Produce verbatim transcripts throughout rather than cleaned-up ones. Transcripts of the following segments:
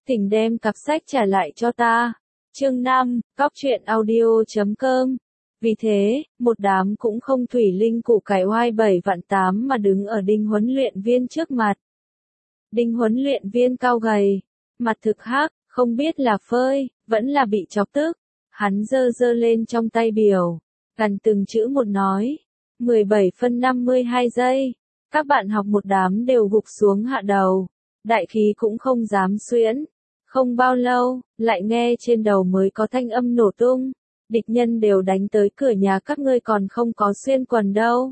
Thỉnh đem cặp sách trả lại cho ta. Chương năm, cóc truyện audio chấm com. Vì thế, một đám cũng không thủy linh củ cải oai bảy vạn tám mà đứng ở Đinh huấn luyện viên trước mặt. Đinh huấn luyện viên cao gầy, mặt thực hắc, không biết là phơi, vẫn là bị chọc tức. Hắn giơ giơ lên trong tay biểu, gần từng chữ một nói. mười bảy phân năm mươi hai giây. Các bạn học một đám đều gục xuống hạ đầu. Đại khí cũng không dám xuyễn. Không bao lâu, lại nghe trên đầu mới có thanh âm nổ tung. Địch nhân đều đánh tới cửa nhà các ngươi còn không có xuyên quần đâu.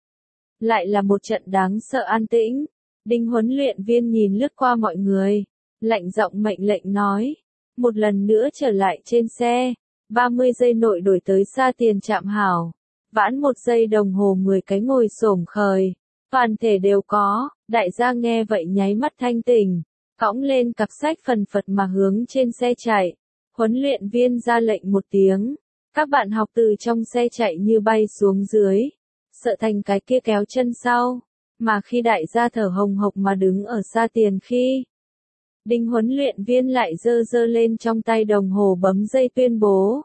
Lại là một trận đáng sợ an tĩnh. Đinh huấn luyện viên nhìn lướt qua mọi người. Lạnh giọng mệnh lệnh nói. Một lần nữa trở lại trên xe. ba mươi giây nội đổi tới xa tiền trạm hảo. Vãn một giây đồng hồ mười cái ngồi xổm khời. Toàn thể đều có, đại gia nghe vậy nháy mắt thanh tỉnh. Cõng lên cặp sách phần phật mà hướng trên xe chạy. Huấn luyện viên ra lệnh một tiếng. Các bạn học từ trong xe chạy như bay xuống dưới. Sợ thành cái kia kéo chân sau. Mà khi đại gia thở hồng hộc mà đứng ở xa tiền khi. Đinh huấn luyện viên lại giơ giơ lên trong tay đồng hồ bấm dây tuyên bố.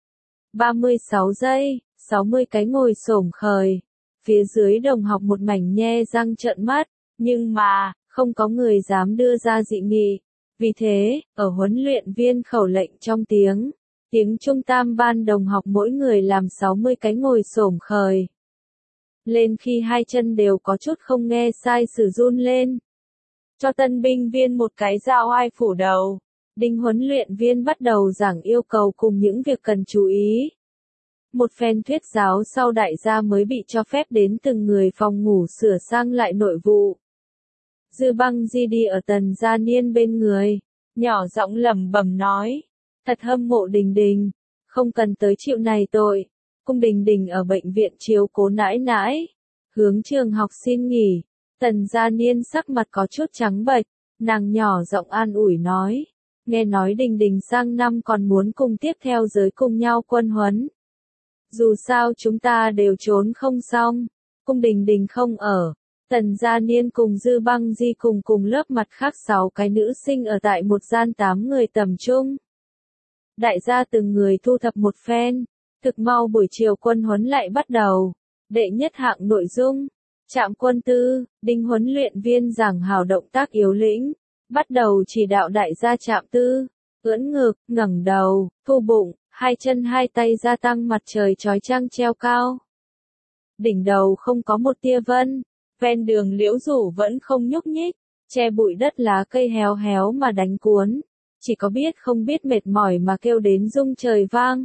ba mươi sáu giây, sáu mươi cái ngồi xổm khời. Phía dưới đồng học một mảnh nhe răng trợn mắt. Nhưng mà, không có người dám đưa ra dị nghị. Vì thế, ở huấn luyện viên khẩu lệnh trong tiếng, tiếng trung tam ban đồng học mỗi người làm sáu mươi cái ngồi xổm khời. Lên khi hai chân đều có chút không nghe sai sử run lên. Cho tân binh viên một cái dao ai phủ đầu. Đinh huấn luyện viên bắt đầu giảng yêu cầu cùng những việc cần chú ý. Một phen thuyết giáo sau đại gia mới bị cho phép đến từng người phòng ngủ sửa sang lại nội vụ. Dư Băng Di đi ở Tần Gia Niên bên người, nhỏ giọng lẩm bẩm nói, thật hâm mộ Đình Đình, không cần tới chịu này tội. Cung Đình Đình ở bệnh viện chiếu cố nãi nãi, hướng trường học xin nghỉ. Tần Gia Niên sắc mặt có chút trắng bệch, nàng nhỏ giọng an ủi nói, nghe nói Đình Đình sang năm còn muốn cùng tiếp theo giới cùng nhau quân huấn. Dù sao chúng ta đều trốn không xong, Cung Đình Đình không ở. Tần Gia Niên cùng Dư Băng Di cùng cùng lớp mặt khác sáu cái nữ sinh ở tại một gian tám người tầm trung. Đại gia từng người thu thập một phen, thực mau buổi chiều quân huấn lại bắt đầu. Đệ nhất hạng nội dung, trạm quân tư, Đinh huấn luyện viên giảng hào động tác yếu lĩnh, bắt đầu chỉ đạo đại gia trạm tư, ưỡn ngực, ngẩng đầu, thu bụng, hai chân hai tay gia tăng mặt trời chói chang treo cao. Đỉnh đầu không có một tia vân. Ven đường liễu rủ vẫn không nhúc nhích, che bụi đất lá cây héo héo mà đánh cuốn, chỉ có biết không biết mệt mỏi mà kêu đến rung trời vang.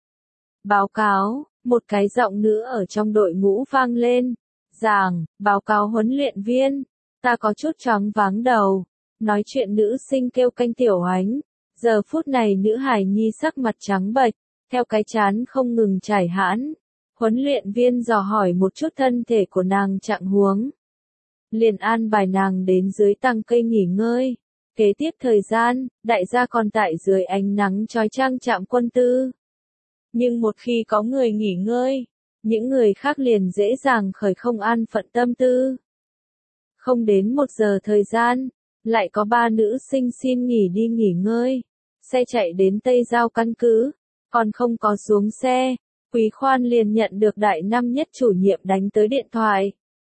Báo cáo, một cái giọng nữ ở trong đội ngũ vang lên, giảng, báo cáo huấn luyện viên, ta có chút choáng váng đầu, nói chuyện nữ sinh kêu Canh Tiểu Oánh, giờ phút này nữ hài nhi sắc mặt trắng bệch, theo cái chán không ngừng chảy hãn. Huấn luyện viên dò hỏi một chút thân thể của nàng trạng huống. Liền an bài nàng đến dưới tàng cây nghỉ ngơi. Kế tiếp thời gian, đại gia còn tại dưới ánh nắng chói chang trạm quân tư. Nhưng một khi có người nghỉ ngơi, những người khác liền dễ dàng khởi không an phận tâm tư. Không đến một giờ thời gian, lại có ba nữ sinh xin nghỉ đi nghỉ ngơi. Xe chạy đến Tây Giao căn cứ, còn không có xuống xe. Quý Khoan liền nhận được đại năm nhất chủ nhiệm đánh tới điện thoại.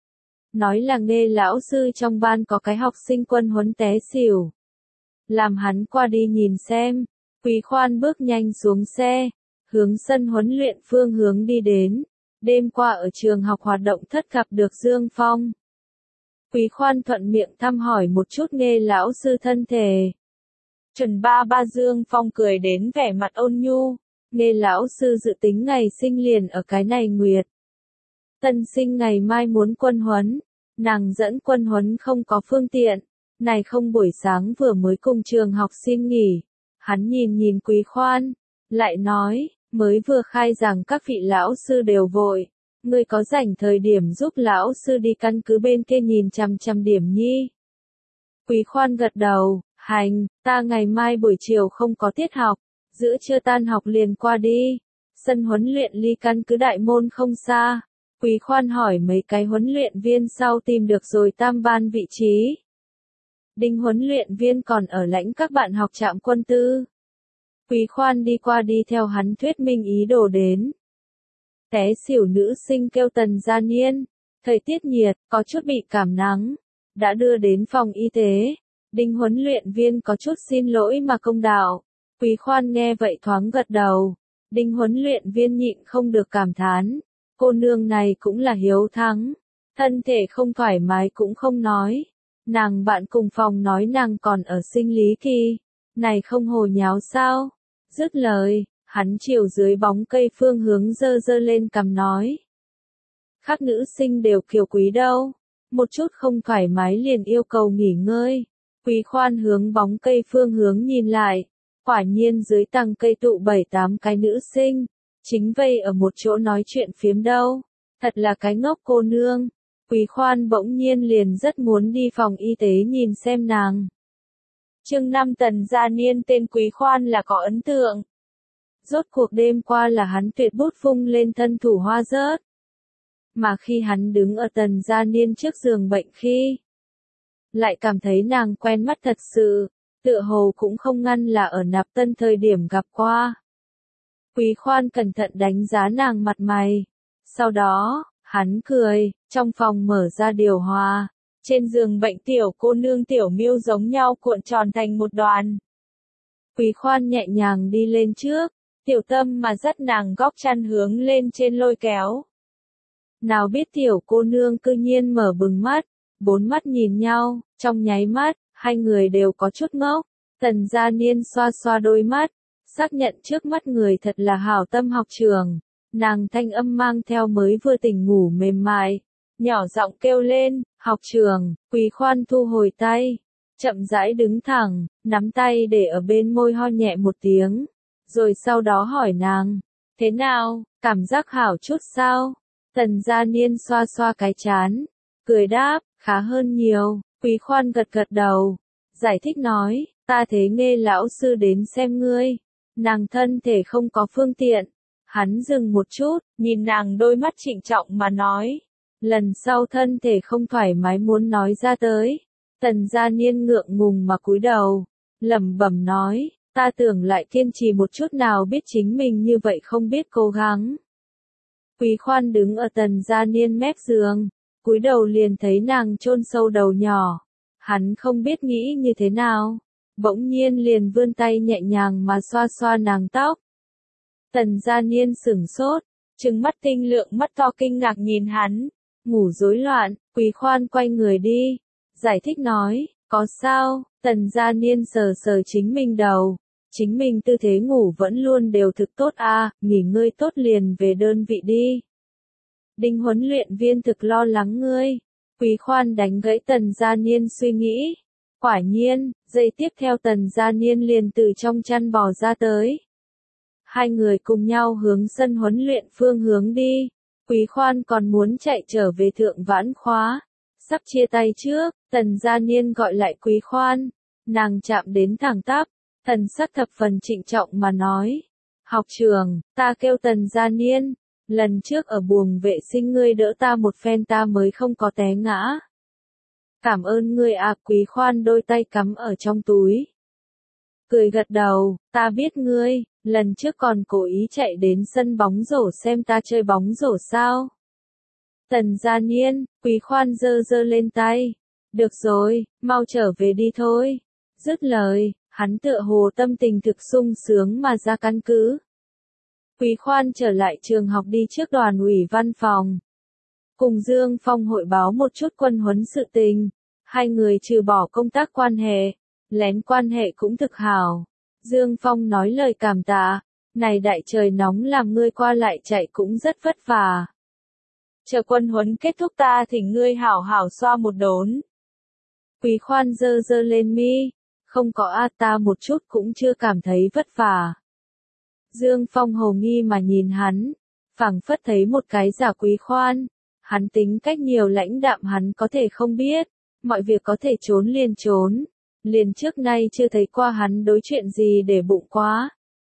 Nói là nghe lão sư trong ban có cái học sinh quân huấn té xỉu. Làm hắn qua đi nhìn xem. Quý Khoan bước nhanh xuống xe, hướng sân huấn luyện phương hướng đi đến. Đêm qua ở trường học hoạt động thất gặp được Dương Phong. Quý Khoan thuận miệng thăm hỏi một chút nghe lão sư thân thể. Trần ba ba Dương Phong cười đến vẻ mặt ôn nhu. Nghe lão sư dự tính ngày sinh liền ở cái này nguyệt. Tân sinh ngày mai muốn quân huấn, nàng dẫn quân huấn không có phương tiện, này không buổi sáng vừa mới cùng trường học xin nghỉ. Hắn nhìn nhìn Quý Khoan, lại nói, mới vừa khai rằng các vị lão sư đều vội, ngươi có rảnh thời điểm giúp lão sư đi căn cứ bên kia nhìn chằm chằm điểm nhi. Quý Khoan gật đầu, hành, ta ngày mai buổi chiều không có tiết học. Giữa trưa tan học liền qua đi. Sân huấn luyện ly căn cứ đại môn không xa. Quý Khoan hỏi mấy cái huấn luyện viên sau tìm được rồi tam ban vị trí. Đinh huấn luyện viên còn ở lãnh các bạn học trạm quân tư. Quý Khoan đi qua đi theo hắn thuyết minh ý đồ đến. Té xỉu nữ sinh kêu Tần Gia Niên, thời tiết nhiệt, có chút bị cảm nắng, đã đưa đến phòng y tế. Đinh huấn luyện viên có chút xin lỗi mà công đạo. Quý Khoan nghe vậy thoáng gật đầu. Đinh huấn luyện viên nhịn không được cảm thán, cô nương này cũng là hiếu thắng, thân thể không thoải mái cũng không nói. Nàng bạn cùng phòng nói nàng còn ở sinh lý kỳ, này không hồ nháo sao? Dứt lời, hắn chiều dưới bóng cây phương hướng dơ dơ lên cằm nói. Các nữ sinh đều kiều quý đâu, một chút không thoải mái liền yêu cầu nghỉ ngơi. Quý Khoan hướng bóng cây phương hướng nhìn lại, quả nhiên dưới tầng cây tụ bảy tám cái nữ sinh, chính vây ở một chỗ nói chuyện phiếm đâu. Thật là cái ngốc cô nương. Quý Khoan bỗng nhiên liền rất muốn đi phòng y tế nhìn xem nàng. Chương năm Tần Gia Niên tên Quý Khoan là có ấn tượng. Rốt cuộc đêm qua là hắn tuyệt bút vung lên thân thủ hoa rớt. Mà khi hắn đứng ở Tần Gia Niên trước giường bệnh khi, lại cảm thấy nàng quen mắt thật sự, tựa hồ cũng không ngăn là ở Nạp Tân thời điểm gặp qua. Quý Khoan cẩn thận đánh giá nàng mặt mày. Sau đó, hắn cười, trong phòng mở ra điều hòa. Trên giường bệnh tiểu cô nương tiểu miêu giống nhau cuộn tròn thành một đoàn. Quý Khoan nhẹ nhàng đi lên trước, tiểu tâm mà dắt nàng góc chăn hướng lên trên lôi kéo. Nào biết tiểu cô nương cư nhiên mở bừng mắt, bốn mắt nhìn nhau, trong nháy mắt, hai người đều có chút ngốc. Tần Gia Niên xoa xoa đôi mắt, xác nhận trước mắt người thật là hảo tâm học trường. Nàng thanh âm mang theo mới vừa tỉnh ngủ mềm mại, nhỏ giọng kêu lên, học trường. Quý Khoan thu hồi tay, chậm rãi đứng thẳng, nắm tay để ở bên môi ho nhẹ một tiếng, rồi sau đó hỏi nàng, thế nào, cảm giác hảo chút sao? Tần Gia Niên xoa xoa cái chán, cười đáp, khá hơn nhiều. Quý Khoan gật gật đầu, giải thích nói, ta thế nghe lão sư đến xem ngươi, nàng thân thể không có phương tiện. Hắn dừng một chút, nhìn nàng đôi mắt trịnh trọng mà nói, lần sau thân thể không thoải mái muốn nói ra tới. Tần Gia Niên ngượng ngùng mà cúi đầu, lẩm bẩm nói, ta tưởng lại kiên trì một chút nào biết chính mình như vậy không biết cố gắng. Quý Khoan đứng ở Tần Gia Niên mép giường, cúi đầu liền thấy nàng chôn sâu đầu nhỏ. Hắn không biết nghĩ như thế nào, bỗng nhiên liền vươn tay nhẹ nhàng mà xoa xoa nàng tóc. Tần Gia Niên sửng sốt, trừng mắt tinh lượng mắt to kinh ngạc nhìn hắn, ngủ rối loạn. Quý Khoan quay người đi, giải thích nói, có sao? Tần Gia Niên sờ sờ chính mình đầu, chính mình tư thế ngủ vẫn luôn đều thực tốt à, nghỉ ngơi tốt liền về đơn vị đi. Đinh huấn luyện viên thực lo lắng ngươi. Quý Khoan đánh gãy Tần Gia Niên suy nghĩ. Quả nhiên, giây tiếp theo Tần Gia Niên liền từ trong chăn bò ra tới. Hai người cùng nhau hướng sân huấn luyện phương hướng đi. Quý Khoan còn muốn chạy trở về thượng vãn khóa. Sắp chia tay trước, Tần Gia Niên gọi lại Quý Khoan. Nàng chạm đến thẳng tắp, thần sắc thập phần trịnh trọng mà nói. Học trường, ta kêu Tần Gia Niên. Lần trước ở buồng vệ sinh ngươi đỡ ta một phen ta mới không có té ngã. Cảm ơn ngươi à. Quý Khoan đôi tay cắm ở trong túi, cười gật đầu, ta biết ngươi, lần trước còn cố ý chạy đến sân bóng rổ xem ta chơi bóng rổ sao. Tần Gia Niên, Quý Khoan giơ giơ lên tay, được rồi, mau trở về đi thôi. Dứt lời, hắn tựa hồ tâm tình thực sung sướng mà ra căn cứ. Quý Khoan trở lại trường học đi trước đoàn ủy văn phòng, cùng Dương Phong hội báo một chút quân huấn sự tình. Hai người trừ bỏ công tác quan hệ, lén quan hệ cũng thực hảo. Dương Phong nói lời cảm tạ, này đại trời nóng làm ngươi qua lại chạy cũng rất vất vả. Chờ quân huấn kết thúc ta thỉnh ngươi hảo hảo xoa một đốn. Quý Khoan giơ giơ lên mi, không có a ta một chút cũng chưa cảm thấy vất vả. Dương Phong hồ nghi mà nhìn hắn, phảng phất thấy một cái giả Quý Khoan. Hắn tính cách nhiều lãnh đạm hắn có thể không biết, mọi việc có thể trốn liền trốn. Liền trước nay chưa thấy qua hắn đối chuyện gì để bụng quá.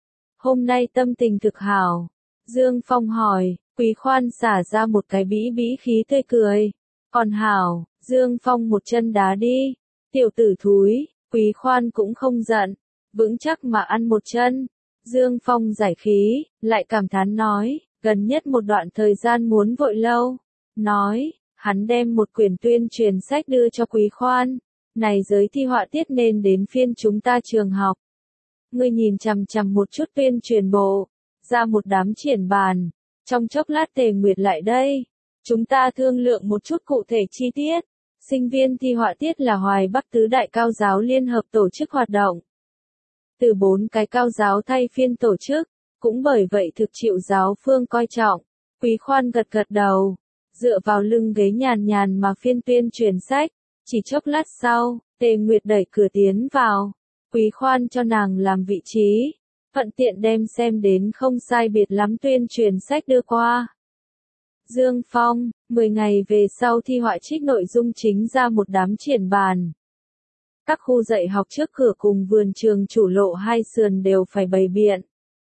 Hôm nay tâm tình thực hảo. Dương Phong hỏi, Quý Khoan xả ra một cái bĩ bĩ khí tươi cười. Còn hảo, Dương Phong một chân đá đi. Tiểu tử thúi, Quý Khoan cũng không giận, vững chắc mà ăn một chân. Dương Phong giải khí, lại cảm thán nói, gần nhất một đoạn thời gian muốn vội lâu. Nói, hắn đem một quyển tuyên truyền sách đưa cho Quý Khoan. Này giới thi họa tiết nên đến phiên chúng ta trường học. Ngươi nhìn chằm chằm một chút tuyên truyền bộ, ra một đám triển bàn. Trong chốc lát Tề Nguyệt lại đây. Chúng ta thương lượng một chút cụ thể chi tiết. Sinh viên thi họa tiết là Hoài Bắc Tứ Đại Cao Giáo Liên Hợp tổ chức hoạt động. Từ bốn cái cao giáo thay phiên tổ chức, cũng bởi vậy thực chịu giáo phương coi trọng. Quý Khoan gật gật đầu, dựa vào lưng ghế nhàn nhàn mà phiên tuyên truyền sách. Chỉ chốc lát sau, Tề Nguyệt đẩy cửa tiến vào. Quý Khoan cho nàng làm vị trí, thuận tiện đem xem đến không sai biệt lắm tuyên truyền sách đưa qua. Dương Phong, mười ngày về sau thi họa trích nội dung chính ra một đám triển bàn. Các khu dạy học trước cửa cùng vườn trường chủ lộ hai sườn đều phải bày biện.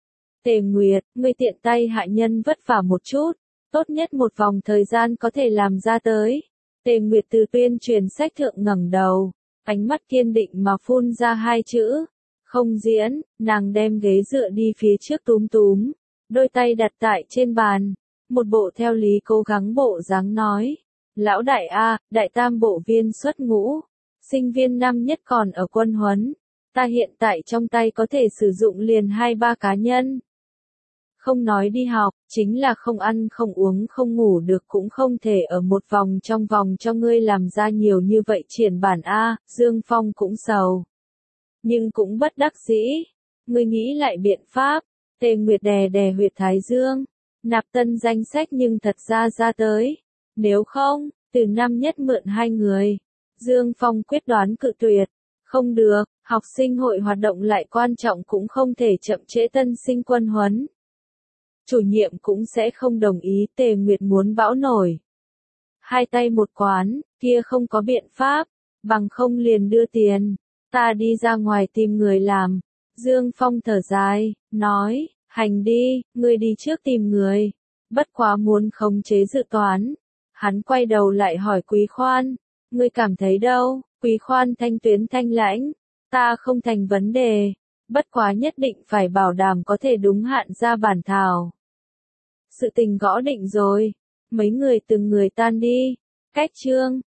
Tề Nguyệt, ngươi tiện tay hạ nhân vất vả một chút, tốt nhất một vòng thời gian có thể làm ra tới. Tề Nguyệt từ tuyên truyền sách thượng ngẩng đầu, ánh mắt kiên định mà phun ra hai chữ. Không diễn, nàng đem ghế dựa đi phía trước túm túm, đôi tay đặt tại trên bàn. Một bộ theo lý cố gắng bộ dáng nói. Lão đại A, đại tam bộ viên xuất ngũ. Sinh viên năm nhất còn ở quân huấn. Ta hiện tại trong tay có thể sử dụng liền hai ba cá nhân. Không nói đi học, chính là không ăn không uống không ngủ được cũng không thể ở một vòng trong vòng cho ngươi làm ra nhiều như vậy triển bản A, Dương Phong cũng sầu. Nhưng cũng bất đắc dĩ. Ngươi nghĩ lại biện pháp. Tề Nguyệt đè đè huyệt thái dương. Nạp tân danh sách nhưng thật ra ra tới. Nếu không, từ năm nhất mượn hai người. Dương Phong quyết đoán cự tuyệt. Không được, học sinh hội hoạt động lại quan trọng cũng không thể chậm trễ tân sinh quân huấn. Chủ nhiệm cũng sẽ không đồng ý. Tề Nguyệt muốn bão nổi. Hai tay một quán, kia không có biện pháp, bằng không liền đưa tiền. Ta đi ra ngoài tìm người làm. Dương Phong thở dài, nói. Hành đi, ngươi đi trước tìm người. Bất quá muốn khống chế dự toán. Hắn quay đầu lại hỏi Quý Khoan. Ngươi cảm thấy đâu? Quý Khoan thanh tuyến thanh lãnh. Ta không thành vấn đề. Bất quá nhất định phải bảo đảm có thể đúng hạn ra bản thảo. Sự tình gõ định rồi. Mấy người từng người tan đi. Cách chương.